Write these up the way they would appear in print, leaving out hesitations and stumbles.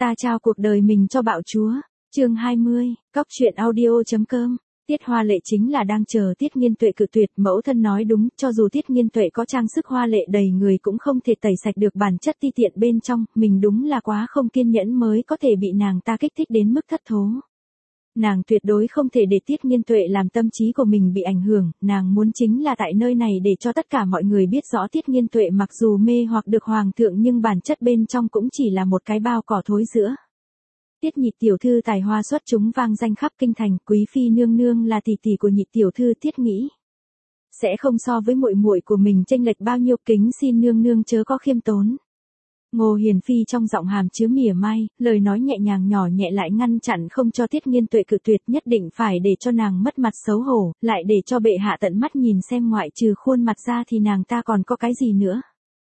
Ta trao cuộc đời mình cho bạo chúa. Chương 20, Cóc truyện audio.com. Tiết Hoa Lệ chính là đang chờ Tiết Nghiên Tuệ cự tuyệt, mẫu thân nói đúng, cho dù Tiết Nghiên Tuệ có trang sức hoa lệ đầy người cũng không thể tẩy sạch được bản chất ti tiện bên trong, mình đúng là quá không kiên nhẫn mới có thể bị nàng ta kích thích đến mức thất thố. Nàng tuyệt đối không thể để Tiết Nghiên Tuệ làm tâm trí của mình bị ảnh hưởng, nàng muốn chính là tại nơi này để cho tất cả mọi người biết rõ Tiết Nghiên Tuệ mặc dù mê hoặc được hoàng thượng nhưng bản chất bên trong cũng chỉ là một cái bao cỏ thối rữa. Tiết Nhị tiểu thư tài hoa xuất chúng vang danh khắp kinh thành, quý phi nương nương là tỷ tỷ của Nhị tiểu thư Tiết nghĩ sẽ không so với muội muội của mình chênh lệch bao nhiêu, kính xin nương nương chớ có khiêm tốn. Ngô Hiền Phi trong giọng hàm chứa mỉa mai, lời nói nhẹ nhàng nhỏ nhẹ lại ngăn chặn không cho Tiết Nghiên Tuệ cự tuyệt, nhất định phải để cho nàng mất mặt xấu hổ, lại để cho bệ hạ tận mắt nhìn xem ngoại trừ khuôn mặt ra thì nàng ta còn có cái gì nữa.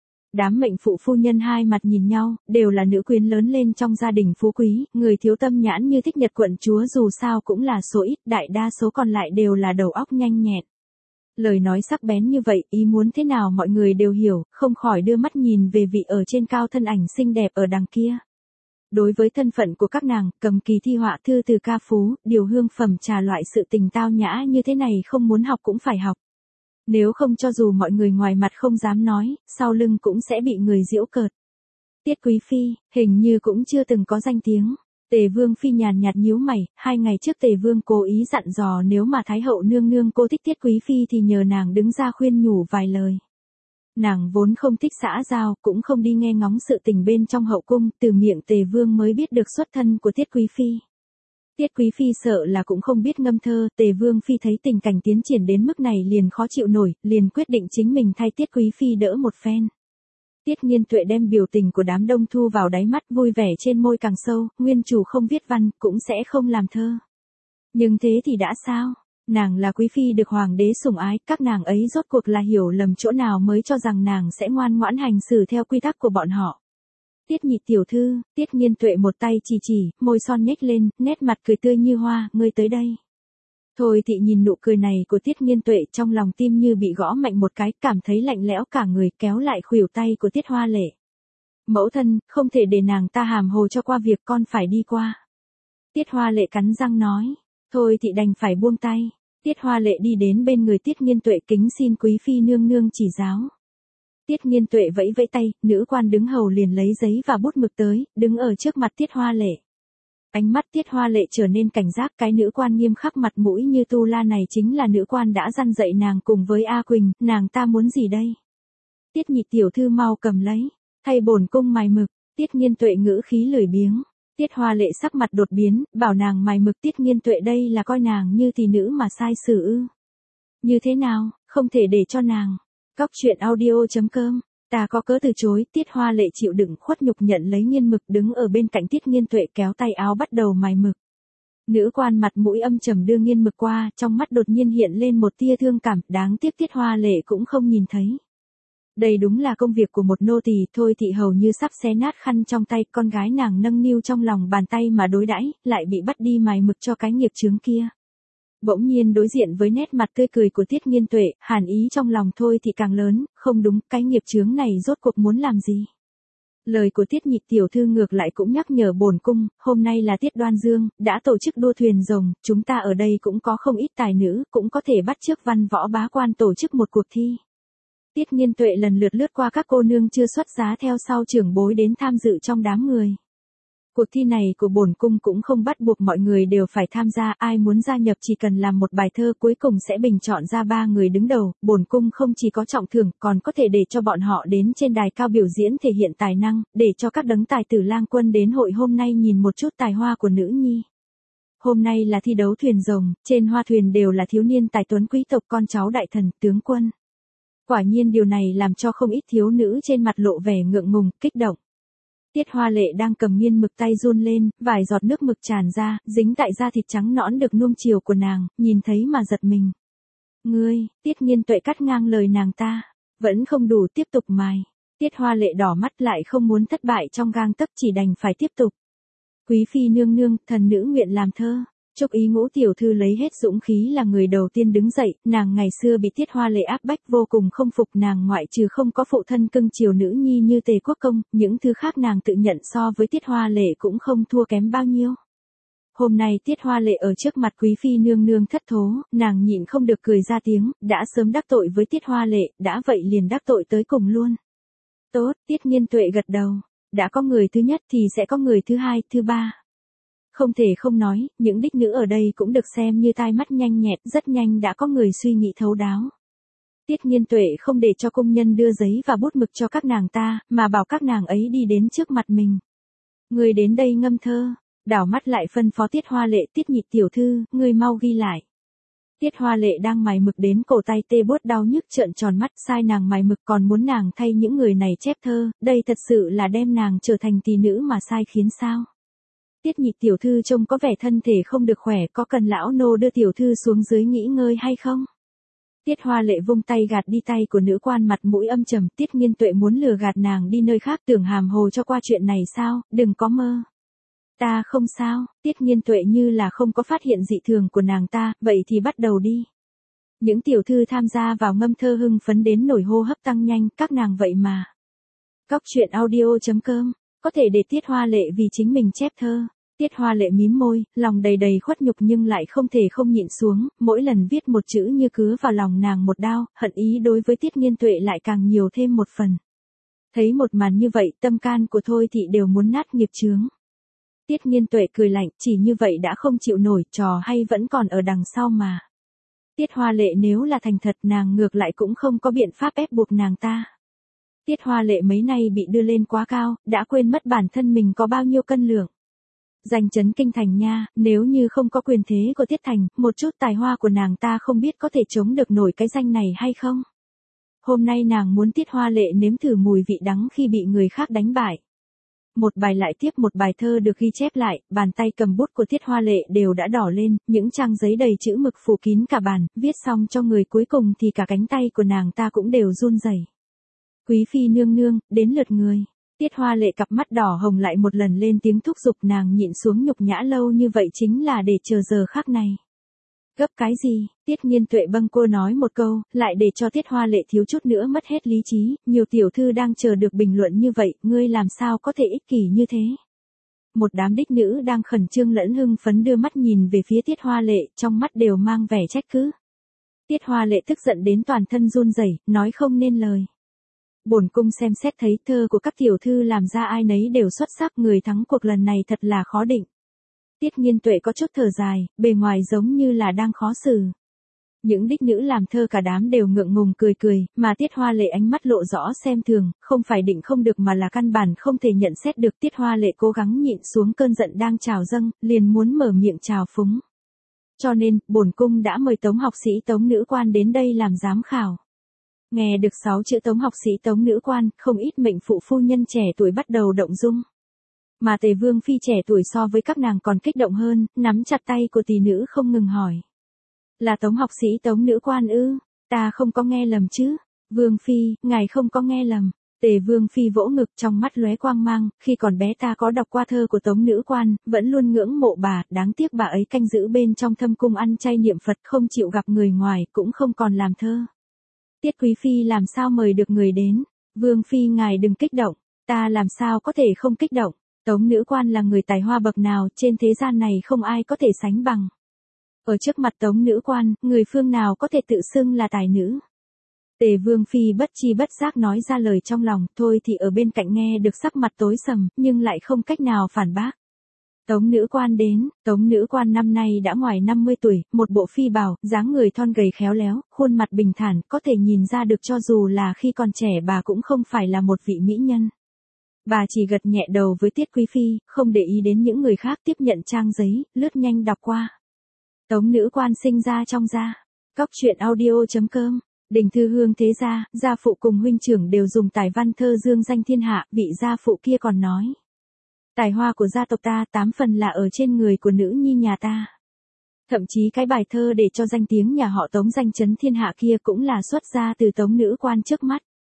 Đám mệnh phụ phu nhân hai mặt nhìn nhau, đều là nữ quyến lớn lên trong gia đình phú quý, người thiếu tâm nhãn như Thích Nhật quận chúa dù sao cũng là số ít, đại đa số còn lại đều là đầu óc nhanh nhẹn. Lời nói sắc bén như vậy, ý muốn thế nào mọi người đều hiểu, không khỏi đưa mắt nhìn về vị ở trên cao thân ảnh xinh đẹp ở đằng kia. Đối với thân phận của các nàng, cầm kỳ thi họa thư từ ca phú, điều hương phẩm trà loại sự tình tao nhã như thế này không muốn học cũng phải học. Nếu không cho dù mọi người ngoài mặt không dám nói, sau lưng cũng sẽ bị người giễu cợt. Tiết Quý Phi, hình như cũng chưa từng có danh tiếng. Tề Vương Phi nhàn nhạt nhíu mày, 2 ngày trước Tề Vương cố ý dặn dò nếu mà Thái hậu nương nương cô thích Tiết Quý Phi thì nhờ nàng đứng ra khuyên nhủ vài lời. Nàng vốn không thích xã giao, cũng không đi nghe ngóng sự tình bên trong hậu cung, từ miệng Tề Vương mới biết được xuất thân của Tiết Quý Phi. Tiết Quý Phi sợ là cũng không biết ngâm thơ, Tề Vương Phi thấy tình cảnh tiến triển đến mức này liền khó chịu nổi, liền quyết định chính mình thay Tiết Quý Phi đỡ một phen. Tiết Nghiên Tuệ đem biểu tình của đám đông thu vào đáy mắt, vui vẻ trên môi càng sâu, nguyên chủ không viết văn, cũng sẽ không làm thơ. Nhưng thế thì đã sao? Nàng là Quý Phi được Hoàng đế sủng ái, các nàng ấy rốt cuộc là hiểu lầm chỗ nào mới cho rằng nàng sẽ ngoan ngoãn hành xử theo quy tắc của bọn họ. Tiết Nhị tiểu thư, Tiết Nghiên Tuệ một tay chỉ, môi son nhếch lên, nét mặt cười tươi như hoa, ngươi tới đây. Thôi thị nhìn nụ cười này của Tiết Nghiên Tuệ trong lòng tim như bị gõ mạnh một cái, cảm thấy lạnh lẽo cả người, kéo lại khuỷu tay của Tiết Hoa Lệ. Mẫu thân, không thể để nàng ta hàm hồ cho qua việc con phải đi qua. Tiết Hoa Lệ cắn răng nói, thôi thị đành phải buông tay. Tiết Hoa Lệ đi đến bên người Tiết Nghiên Tuệ kính xin Quý Phi nương nương chỉ giáo. Tiết Nghiên Tuệ vẫy vẫy tay, nữ quan đứng hầu liền lấy giấy và bút mực tới, đứng ở trước mặt Tiết Hoa Lệ. Ánh mắt Tiết Hoa Lệ trở nên cảnh giác, cái nữ quan nghiêm khắc mặt mũi như tu la này chính là nữ quan đã răn dạy nàng cùng với A Quỳnh, nàng ta muốn gì đây? Tiết Nhị tiểu thư mau cầm lấy, thay bổn cung mài mực. Tiết Nghiên Tuệ ngữ khí lười biếng. Tiết Hoa Lệ sắc mặt đột biến, bảo nàng mài mực. Tiết Nghiên Tuệ đây là coi nàng như tỷ nữ mà sai xử ư? Như thế nào, không thể để cho nàng. Cóc truyện audio.com. Ta có cớ từ chối. Tiết Hoa Lệ chịu đựng khuất nhục nhận lấy nghiên mực, đứng ở bên cạnh Tiết Nghiên Tuệ kéo tay áo bắt đầu mài mực. Nữ quan mặt mũi âm trầm đưa nghiên mực qua, trong mắt đột nhiên hiện lên một tia thương cảm, đáng tiếc Tiết Hoa Lệ cũng không nhìn thấy. Đây đúng là công việc của một nô tỳ. Thôi thị hầu như sắp xé nát khăn trong tay, con gái nàng nâng niu trong lòng bàn tay mà đối đãi, lại bị bắt đi mài mực cho cái nghiệp chướng kia. Bỗng nhiên đối diện với nét mặt tươi cười của Tiết Nghiên Tuệ, hàn ý trong lòng thôi thì càng lớn, không đúng, cái nghiệp chướng này rốt cuộc muốn làm gì? Lời của Tiết Nhị tiểu thư ngược lại cũng nhắc nhở bổn cung, hôm nay là tiết Đoan Dương, đã tổ chức đua thuyền rồng, chúng ta ở đây cũng có không ít tài nữ, cũng có thể bắt chước văn võ bá quan tổ chức một cuộc thi. Tiết Nghiên Tuệ lần lượt lướt qua các cô nương chưa xuất giá theo sau trưởng bối đến tham dự trong đám người. Cuộc thi này của bổn cung cũng không bắt buộc mọi người đều phải tham gia, ai muốn gia nhập chỉ cần làm một bài thơ cuối cùng sẽ bình chọn ra 3 người đứng đầu, bổn cung không chỉ có trọng thưởng, còn có thể để cho bọn họ đến trên đài cao biểu diễn thể hiện tài năng, để cho các đấng tài tử lang quân đến hội hôm nay nhìn một chút tài hoa của nữ nhi. Hôm nay là thi đấu thuyền rồng, trên hoa thuyền đều là thiếu niên tài tuấn quý tộc con cháu đại thần, tướng quân. Quả nhiên điều này làm cho không ít thiếu nữ trên mặt lộ vẻ ngượng ngùng, kích động. Tiết Hoa Lệ đang cầm nghiên mực tay run lên, vài giọt nước mực tràn ra, dính tại da thịt trắng nõn được nuông chiều của nàng, nhìn thấy mà giật mình. Ngươi, Tiết Nghiên Tuệ cắt ngang lời nàng ta, vẫn không đủ, tiếp tục mài. Tiết Hoa Lệ đỏ mắt lại không muốn thất bại trong gang tấc, chỉ đành phải tiếp tục. Quý Phi nương nương, thần nữ nguyện làm thơ. Trúc Ý Ngũ tiểu thư lấy hết dũng khí là người đầu tiên đứng dậy, nàng ngày xưa bị Tiết Hoa Lệ áp bách vô cùng không phục, nàng ngoại trừ không có phụ thân cưng chiều nữ nhi như Tề Quốc Công, những thứ khác nàng tự nhận so với Tiết Hoa Lệ cũng không thua kém bao nhiêu. Hôm nay Tiết Hoa Lệ ở trước mặt quý phi nương nương thất thố, nàng nhịn không được cười ra tiếng, đã sớm đắc tội với Tiết Hoa Lệ, đã vậy liền đắc tội tới cùng luôn. Tốt, Tiết Nghiên Tuệ gật đầu, đã có người thứ nhất thì sẽ có người thứ hai, thứ ba. Không thể không nói, những đích nữ ở đây cũng được xem như tai mắt nhanh nhẹn, rất nhanh đã có người suy nghĩ thấu đáo. Tiết Nghiên Tuệ không để cho công nhân đưa giấy và bút mực cho các nàng ta, mà bảo các nàng ấy đi đến trước mặt mình. Người đến đây ngâm thơ, đảo mắt lại phân phó Tiết Hoa Lệ, Tiết nhị tiểu thư, người mau ghi lại. Tiết Hoa Lệ đang mài mực đến cổ tay tê buốt đau nhức trợn tròn mắt, sai nàng mài mực còn muốn nàng thay những người này chép thơ, đây thật sự là đem nàng trở thành tỷ nữ mà sai khiến sao. Tiết nhị tiểu thư trông có vẻ thân thể không được khỏe, có cần lão nô đưa tiểu thư xuống dưới nghỉ ngơi hay không? Tiết Hoa Lệ vung tay gạt đi tay của nữ quan, mặt mũi âm trầm, Tiết Nghiên Tuệ muốn lừa gạt nàng đi nơi khác, tưởng hàm hồ cho qua chuyện này sao, đừng có mơ. Ta không sao, Tiết Nghiên Tuệ như là không có phát hiện dị thường của nàng ta, vậy thì bắt đầu đi. Những tiểu thư tham gia vào ngâm thơ hưng phấn đến nổi hô hấp tăng nhanh, các nàng vậy mà. Cóc truyện audio.com, có thể để Tiết Hoa Lệ vì chính mình chép thơ. Tiết Hoa Lệ mím môi, lòng đầy đầy khuất nhục nhưng lại không thể không nhịn xuống, mỗi lần viết một chữ như cứa vào lòng nàng một đao, hận ý đối với Tiết Nghiên Tuệ lại càng nhiều thêm một phần. Thấy một màn như vậy, tâm can của Thôi Thị đều muốn nát nghiệp chướng. Tiết Nghiên Tuệ cười lạnh, chỉ như vậy đã không chịu nổi, trò hay vẫn còn ở đằng sau mà. Tiết Hoa Lệ nếu là thành thật, nàng ngược lại cũng không có biện pháp ép buộc nàng ta. Tiết Hoa Lệ mấy nay bị đưa lên quá cao, đã quên mất bản thân mình có bao nhiêu cân lượng. Danh chấn kinh thành nha, nếu như không có quyền thế của Tiết Thành, một chút tài hoa của nàng ta không biết có thể chống được nổi cái danh này hay không. Hôm nay nàng muốn Tiết Hoa Lệ nếm thử mùi vị đắng khi bị người khác đánh bại. Một bài lại tiếp một bài thơ được ghi chép lại, bàn tay cầm bút của Tiết Hoa Lệ đều đã đỏ lên, những trang giấy đầy chữ mực phủ kín cả bàn, viết xong cho người cuối cùng thì cả cánh tay của nàng ta cũng đều run rẩy. Quý phi nương nương, đến lượt người. Tiết Hoa Lệ cặp mắt đỏ hồng lại một lần lên tiếng thúc giục, nàng nhịn xuống nhục nhã lâu như vậy chính là để chờ giờ khắc này. Gấp cái gì? Tiết Nghiên Tuệ bâng quơ nói một câu, lại để cho Tiết Hoa Lệ thiếu chút nữa mất hết lý trí, nhiều tiểu thư đang chờ được bình luận như vậy, ngươi làm sao có thể ích kỷ như thế? Một đám đích nữ đang khẩn trương lẫn hưng phấn đưa mắt nhìn về phía Tiết Hoa Lệ, trong mắt đều mang vẻ trách cứ. Tiết Hoa Lệ tức giận đến toàn thân run rẩy, nói không nên lời. Bổn cung xem xét thấy thơ của các tiểu thư làm ra ai nấy đều xuất sắc, người thắng cuộc lần này thật là khó định. Tiết Nghiên Tuệ có chút thở dài, bề ngoài giống như là đang khó xử. Những đích nữ làm thơ cả đám đều ngượng ngùng cười cười, mà Tiết Hoa Lệ ánh mắt lộ rõ xem thường, không phải định không được mà là căn bản không thể nhận xét được. Tiết Hoa Lệ cố gắng nhịn xuống cơn giận đang trào dâng, liền muốn mở miệng chào phúng. Cho nên, bổn cung đã mời Tống học sĩ Tống nữ quan đến đây làm giám khảo. Nghe được 6 chữ Tống học sĩ Tống nữ quan, không ít mệnh phụ phu nhân trẻ tuổi bắt đầu động dung. Mà Tề Vương phi trẻ tuổi so với các nàng còn kích động hơn, nắm chặt tay của tỷ nữ không ngừng hỏi. Là Tống học sĩ Tống nữ quan ư? Ta không có nghe lầm chứ? Vương phi, ngài không có nghe lầm. Tề Vương phi vỗ ngực, trong mắt lóe quang mang, khi còn bé ta có đọc qua thơ của Tống nữ quan, vẫn luôn ngưỡng mộ bà, đáng tiếc bà ấy canh giữ bên trong thâm cung ăn chay niệm Phật, không chịu gặp người ngoài, cũng không còn làm thơ. Tiết quý phi làm sao mời được người đến? Vương phi ngài đừng kích động, ta làm sao có thể không kích động? Tống nữ quan là người tài hoa bậc nào, trên thế gian này không ai có thể sánh bằng. Ở trước mặt Tống nữ quan, người phương nào có thể tự xưng là tài nữ? Tề Vương phi bất chi bất giác nói ra lời trong lòng, Thôi thì ở bên cạnh nghe được sắc mặt tối sầm, nhưng lại không cách nào phản bác. Tống nữ quan đến, Tống nữ quan năm nay đã ngoài 50 tuổi, một bộ phi bào, dáng người thon gầy khéo léo, khuôn mặt bình thản, có thể nhìn ra được cho dù là khi còn trẻ bà cũng không phải là một vị mỹ nhân. Bà chỉ gật nhẹ đầu với Tiết quý phi, không để ý đến những người khác, tiếp nhận trang giấy, lướt nhanh đọc qua. Tống nữ quan sinh ra trong gia. Cóc truyện audio.com. Đình Thư Hương thế gia, gia phụ cùng huynh trưởng đều dùng tài văn thơ dương danh thiên hạ, vị gia phụ kia còn nói. Tài hoa của gia tộc ta 8 phần là ở trên người của nữ nhi nhà ta. Thậm chí cái bài thơ để cho danh tiếng nhà họ Tống danh chấn thiên hạ kia cũng là xuất ra từ Tống nữ quan trước mắt.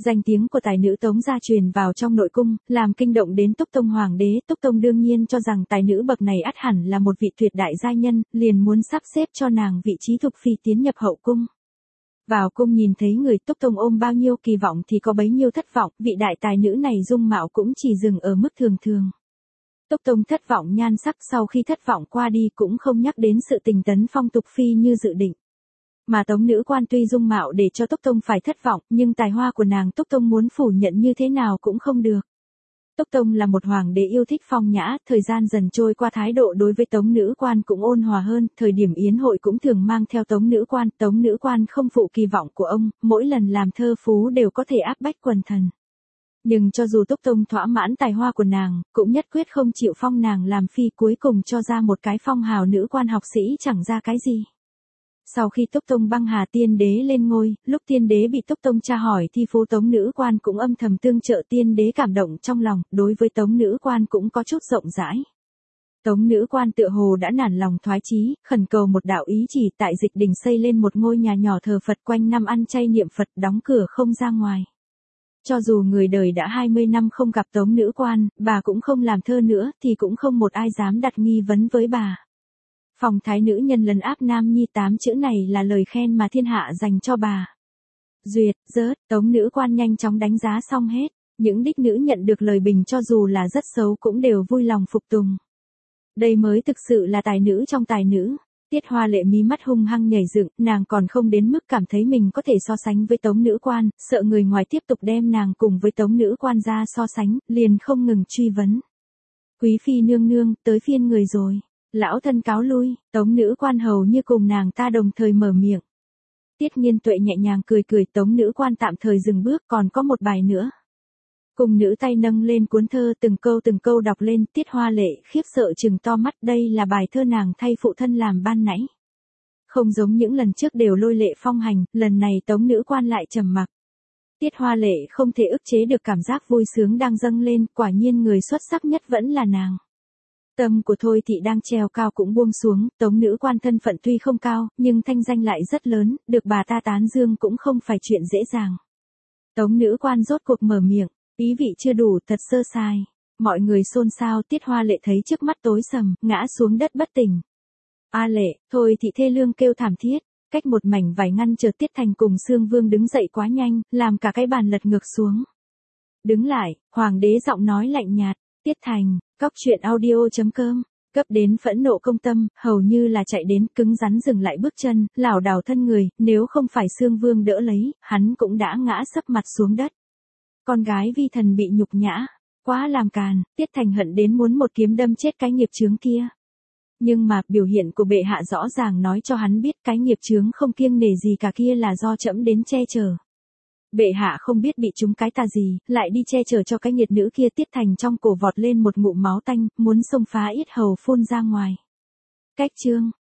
Danh tiếng của tài nữ Tống gia truyền vào trong nội cung, làm kinh động đến Túc Tông hoàng đế. Túc Tông đương nhiên cho rằng tài nữ bậc này ắt hẳn là một vị tuyệt đại giai nhân, liền muốn sắp xếp cho nàng vị trí thục phi tiến nhập hậu cung. Vào cung nhìn thấy người, Túc Tông ôm bao nhiêu kỳ vọng thì có bấy nhiêu thất vọng, vị đại tài nữ này dung mạo cũng chỉ dừng ở mức thường thường. Túc Tông thất vọng nhan sắc, sau khi thất vọng qua đi cũng không nhắc đến sự tình tấn phong tục phi như dự định. Mà Tống nữ quan tuy dung mạo để cho Túc Tông phải thất vọng, nhưng tài hoa của nàng Túc Tông muốn phủ nhận như thế nào cũng không được. Túc Tông là một hoàng đế yêu thích phong nhã, thời gian dần trôi qua thái độ đối với Tống nữ quan cũng ôn hòa hơn, thời điểm yến hội cũng thường mang theo Tống nữ quan không phụ kỳ vọng của ông, mỗi lần làm thơ phú đều có thể áp bách quần thần. Nhưng cho dù Túc Tông thỏa mãn tài hoa của nàng, cũng nhất quyết không chịu phong nàng làm phi, cuối cùng cho ra một cái phong hào nữ quan học sĩ chẳng ra cái gì. Sau khi Túc Tông băng hà tiên đế lên ngôi, lúc tiên đế bị Túc Tông tra hỏi thì phu Tống nữ quan cũng âm thầm tương trợ, tiên đế cảm động trong lòng, đối với Tống nữ quan cũng có chút rộng rãi. Tống nữ quan tựa hồ đã nản lòng thoái chí, khẩn cầu một đạo ý chỉ, tại Dịch Đình xây lên một ngôi nhà nhỏ thờ Phật, quanh năm ăn chay niệm Phật, đóng cửa không ra ngoài. Cho dù người đời đã 20 năm không gặp Tống nữ quan, bà cũng không làm thơ nữa, thì cũng không một ai dám đặt nghi vấn với bà. Phong thái nữ nhân lấn áp nam nhi, 8 chữ này là lời khen mà thiên hạ dành cho bà. Duyệt, rớt, Tống nữ quan nhanh chóng đánh giá xong hết. Những đích nữ nhận được lời bình cho dù là rất xấu cũng đều vui lòng phục tùng. Đây mới thực sự là tài nữ trong tài nữ. Tiết Hoa Lệ mí mắt hung hăng nhảy dựng, nàng còn không đến mức cảm thấy mình có thể so sánh với Tống nữ quan, sợ người ngoài tiếp tục đem nàng cùng với Tống nữ quan ra so sánh, liền không ngừng truy vấn. Quý phi nương nương, tới phiên người rồi. Lão thân cáo lui. Tống nữ quan hầu như cùng nàng ta đồng thời mở miệng. Tiết Nghiên Tuệ nhẹ nhàng cười cười, Tống nữ quan tạm thời dừng bước, còn có một bài nữa. Cùng nữ tay nâng lên cuốn thơ, từng câu đọc lên. Tiết Hoa Lệ khiếp sợ trừng to mắt, đây là bài thơ nàng thay phụ thân làm ban nãy. Không giống những lần trước đều lôi lệ phong hành, lần này Tống nữ quan lại trầm mặc. Tiết Hoa Lệ không thể ức chế được cảm giác vui sướng đang dâng lên, quả nhiên người xuất sắc nhất vẫn là nàng. Tâm của Thôi Thị đang treo cao cũng buông xuống, Tống nữ quan thân phận tuy không cao, nhưng thanh danh lại rất lớn, được bà ta tán dương cũng không phải chuyện dễ dàng. Tống nữ quan rốt cuộc mở miệng, ý vị chưa đủ, thật sơ sai. Mọi người xôn xao, Tiết Hoa Lệ thấy trước mắt tối sầm, ngã xuống đất bất tỉnh. A Lệ, Thôi Thị thê lương kêu thảm thiết, cách một mảnh vải ngăn chờ Tiết Thành cùng Sương Vương đứng dậy quá nhanh, làm cả cái bàn lật ngược xuống. Đứng lại, hoàng đế giọng nói lạnh nhạt, Tiết Thành. Cóc truyện audio.com, cấp đến phẫn nộ công tâm, hầu như là chạy đến, cứng rắn dừng lại bước chân, lảo đảo thân người, nếu không phải Sương Vương đỡ lấy, hắn cũng đã ngã sấp mặt xuống đất. Con gái vi thần bị nhục nhã, quá làm càn, Tiết Thành hận đến muốn một kiếm đâm chết cái nghiệp chướng kia. Nhưng mà, biểu hiện của bệ hạ rõ ràng nói cho hắn biết cái nghiệp chướng không kiêng nể gì cả kia là do trẫm đến che chở. Bệ hạ không biết bị trúng cái tà gì, lại đi che chở cho cái nghiệt nữ kia. Tiết Thành trong cổ vọt lên một ngụm máu tanh, muốn xông phá yết hầu phun ra ngoài. Cách chương